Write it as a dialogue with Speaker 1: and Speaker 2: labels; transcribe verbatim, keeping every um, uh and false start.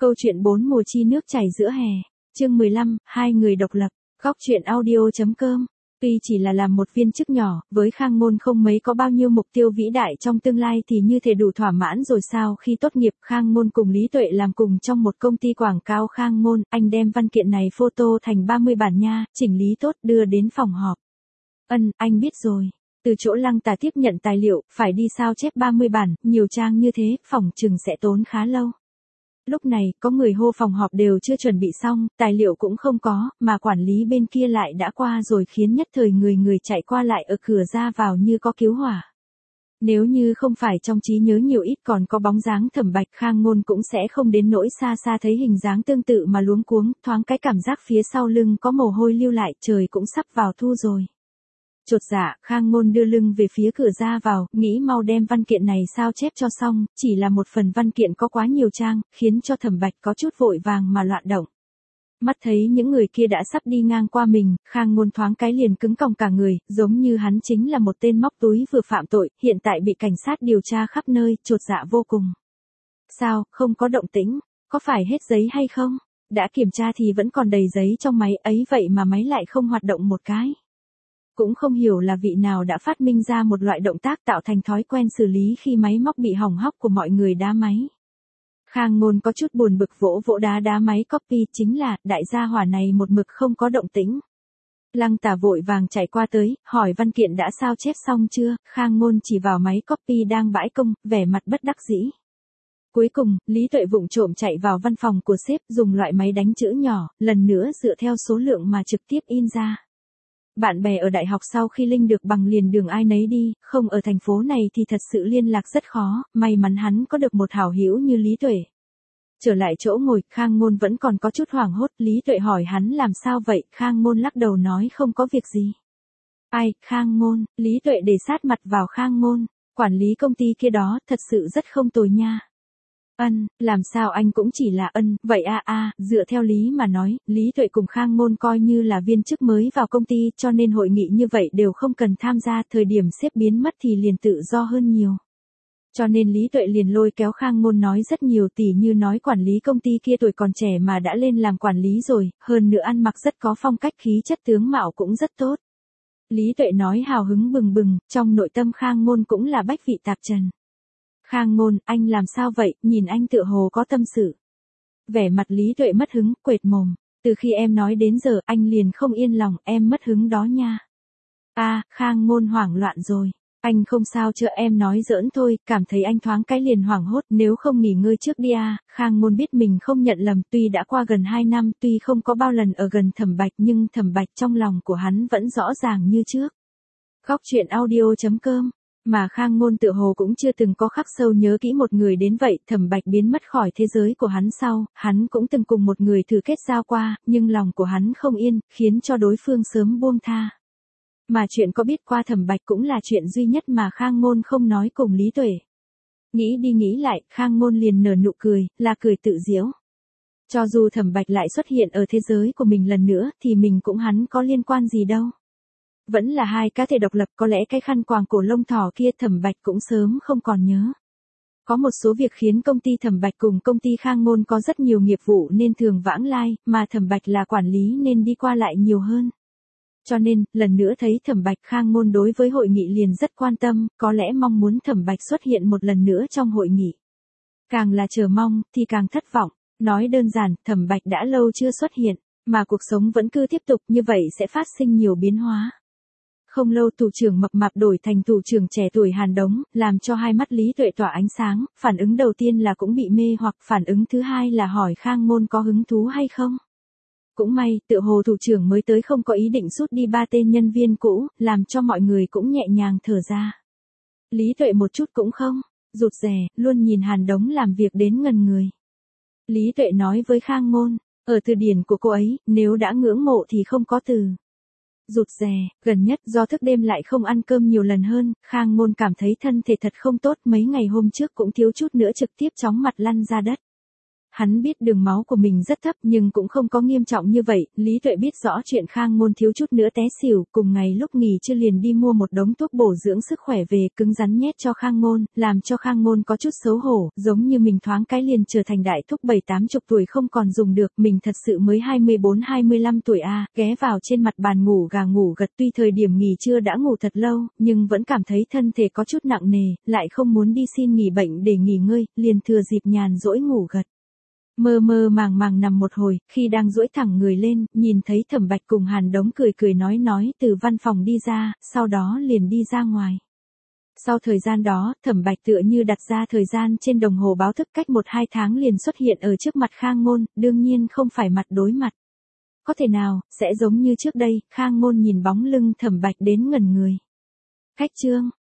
Speaker 1: Câu chuyện bốn mùa chi nước chảy giữa hè. Chương mười lăm, hai người độc lập. Góc truyện audio.com. Tuy chỉ là làm một viên chức nhỏ, với Khang Ngôn không mấy có bao nhiêu mục tiêu vĩ đại trong tương lai thì như thể đủ thỏa mãn rồi sao. Khi tốt nghiệp, Khang Ngôn cùng Lý Tuệ làm cùng trong một công ty quảng cáo. Khang Ngôn, anh đem văn kiện này photo thành ba mươi bản nha, chỉnh lý tốt đưa đến phòng họp. Ân, anh biết rồi. Từ chỗ Lăng Tà tiếp nhận tài liệu, phải đi sao chép ba mươi bản, nhiều trang như thế, phòng chừng sẽ tốn khá lâu. Lúc này, có người hô phòng họp đều chưa chuẩn bị xong, tài liệu cũng không có, mà quản lý bên kia lại đã qua rồi, khiến nhất thời người người chạy qua lại ở cửa ra vào như có cứu hỏa. Nếu như không phải trong trí nhớ nhiều ít còn có bóng dáng Thẩm Bạch, Khang Ngôn cũng sẽ không đến nỗi xa xa thấy hình dáng tương tự mà luống cuống, thoáng cái cảm giác phía sau lưng có mồ hôi lưu lại, trời cũng sắp vào thu rồi. Chột dạ, Khang Ngôn đưa lưng về phía cửa ra vào, nghĩ mau đem văn kiện này sao chép cho xong, chỉ là một phần văn kiện có quá nhiều trang, khiến cho Thẩm Bạch có chút vội vàng mà loạn động. Mắt thấy những người kia đã sắp đi ngang qua mình, Khang Ngôn thoáng cái liền cứng còng cả người, giống như hắn chính là một tên móc túi vừa phạm tội, hiện tại bị cảnh sát điều tra khắp nơi, chột dạ vô cùng. Sao, không có động tĩnh, có phải hết giấy hay không? Đã kiểm tra thì vẫn còn đầy giấy trong máy ấy, vậy mà máy lại không hoạt động một cái. Cũng không hiểu là vị nào đã phát minh ra một loại động tác tạo thành thói quen xử lý khi máy móc bị hỏng hóc của mọi người đá máy. Khang Ngôn có chút buồn bực vỗ vỗ đá đá máy copy, chính là, đại gia hỏa này một mực không có động tĩnh. Lăng Tà vội vàng chạy qua tới, hỏi văn kiện đã sao chép xong chưa. Khang Ngôn chỉ vào máy copy đang bãi công, vẻ mặt bất đắc dĩ. Cuối cùng, Lý Tuệ vụng trộm chạy vào văn phòng của sếp, dùng loại máy đánh chữ nhỏ, lần nữa dựa theo số lượng mà trực tiếp in ra. Bạn bè ở đại học sau khi Linh được bằng liền đường ai nấy đi, không ở thành phố này thì thật sự liên lạc rất khó, may mắn hắn có được một hảo hữu như Lý Tuệ. Trở lại chỗ ngồi, Khang Ngôn vẫn còn có chút hoảng hốt, Lý Tuệ hỏi hắn làm sao vậy, Khang Ngôn lắc đầu nói không có việc gì. Ai, Khang Ngôn, Lý Tuệ để sát mặt vào Khang Ngôn, quản lý công ty kia đó, thật sự rất không tồi nha. Ân, làm sao anh cũng chỉ là ân, vậy a a, dựa theo lý mà nói, Lý Tuệ cùng Khang Ngôn coi như là viên chức mới vào công ty, cho nên hội nghị như vậy đều không cần tham gia, thời điểm sếp biến mất thì liền tự do hơn nhiều. Cho nên Lý Tuệ liền lôi kéo Khang Ngôn nói rất nhiều, tỉ như nói quản lý công ty kia tuổi còn trẻ mà đã lên làm quản lý rồi, hơn nữa ăn mặc rất có phong cách, khí chất tướng mạo cũng rất tốt. Lý Tuệ nói hào hứng bừng bừng, trong nội tâm Khang Ngôn cũng là bách vị tạp trần. Khang Ngôn, anh làm sao vậy, nhìn anh tựa hồ có tâm sự. Vẻ mặt Lý Tuệ mất hứng, quệt mồm, từ khi em nói đến giờ anh liền không yên lòng, em mất hứng đó nha. A, à, Khang Ngôn hoảng loạn rồi, anh không sao chứ, em nói giỡn thôi, cảm thấy anh thoáng cái liền hoảng hốt, nếu không nghỉ ngơi trước đi à. Khang Ngôn biết mình không nhận lầm, tuy đã qua gần hai năm, tuy không có bao lần ở gần Thẩm Bạch nhưng Thẩm Bạch trong lòng của hắn vẫn rõ ràng như trước. Góc truyện audio.com. Mà Khang Ngôn tựa hồ cũng chưa từng có khắc sâu nhớ kỹ một người đến vậy, Thẩm Bạch biến mất khỏi thế giới của hắn sau, hắn cũng từng cùng một người thử kết giao qua, nhưng lòng của hắn không yên, khiến cho đối phương sớm buông tha. Mà chuyện có biết qua Thẩm Bạch cũng là chuyện duy nhất mà Khang Ngôn không nói cùng Lý Tuệ. Nghĩ đi nghĩ lại, Khang Ngôn liền nở nụ cười, là cười tự giễu. Cho dù Thẩm Bạch lại xuất hiện ở thế giới của mình lần nữa, thì mình cũng hắn có liên quan gì đâu. Vẫn là hai cá thể độc lập, có lẽ cái khăn quàng cổ lông thỏ kia Thẩm Bạch cũng sớm không còn nhớ. Có một số việc khiến công ty Thẩm Bạch cùng công ty Khang Ngôn có rất nhiều nghiệp vụ nên thường vãng lai, mà Thẩm Bạch là quản lý nên đi qua lại nhiều hơn. Cho nên, lần nữa thấy Thẩm Bạch, Khang Ngôn đối với hội nghị liền rất quan tâm, có lẽ mong muốn Thẩm Bạch xuất hiện một lần nữa trong hội nghị. Càng là chờ mong, thì càng thất vọng. Nói đơn giản, Thẩm Bạch đã lâu chưa xuất hiện, mà cuộc sống vẫn cứ tiếp tục như vậy sẽ phát sinh nhiều biến hóa. Không lâu thủ trưởng mập mạp đổi thành thủ trưởng trẻ tuổi Hàn Đống, làm cho hai mắt Lý Tuệ tỏa ánh sáng, phản ứng đầu tiên là cũng bị mê hoặc, phản ứng thứ hai là hỏi Khang Ngôn có hứng thú hay không. Cũng may, tựa hồ thủ trưởng mới tới không có ý định rút đi ba tên nhân viên cũ, làm cho mọi người cũng nhẹ nhàng thở ra. Lý Tuệ một chút cũng không rụt rè, luôn nhìn Hàn Đống làm việc đến ngần người. Lý Tuệ nói với Khang Ngôn, ở từ điển của cô ấy, nếu đã ngưỡng mộ thì không có từ rụt rè, gần nhất do thức đêm lại không ăn cơm nhiều lần hơn, Khang Ngôn cảm thấy thân thể thật không tốt, mấy ngày hôm trước cũng thiếu chút nữa trực tiếp chóng mặt lăn ra đất. Hắn biết đường máu của mình rất thấp nhưng cũng không có nghiêm trọng như vậy, Lý Tuệ biết rõ chuyện Khang Ngôn thiếu chút nữa té xỉu, cùng ngày lúc nghỉ trưa liền đi mua một đống thuốc bổ dưỡng sức khỏe về, cứng rắn nhét cho Khang Ngôn, làm cho Khang Ngôn có chút xấu hổ, giống như mình thoáng cái liền trở thành đại thúc bảy tám chục tuổi không còn dùng được, mình thật sự mới hai mươi bốn hai mươi lăm tuổi a, ghé vào trên mặt bàn ngủ gà ngủ gật, tuy thời điểm nghỉ trưa đã ngủ thật lâu, nhưng vẫn cảm thấy thân thể có chút nặng nề, lại không muốn đi xin nghỉ bệnh để nghỉ ngơi, liền thừa dịp nhàn rỗi ngủ gật. Mơ mơ màng màng nằm một hồi, khi đang duỗi thẳng người lên, nhìn thấy Thẩm Bạch cùng Hàn Đống cười cười nói nói từ văn phòng đi ra, sau đó liền đi ra ngoài. Sau thời gian đó, Thẩm Bạch tựa như đặt ra thời gian trên đồng hồ báo thức cách một hai tháng liền xuất hiện ở trước mặt Khang Ngôn, đương nhiên không phải mặt đối mặt. Có thể nào, sẽ giống như trước đây, Khang Ngôn nhìn bóng lưng Thẩm Bạch đến ngẩn người. Khách trương,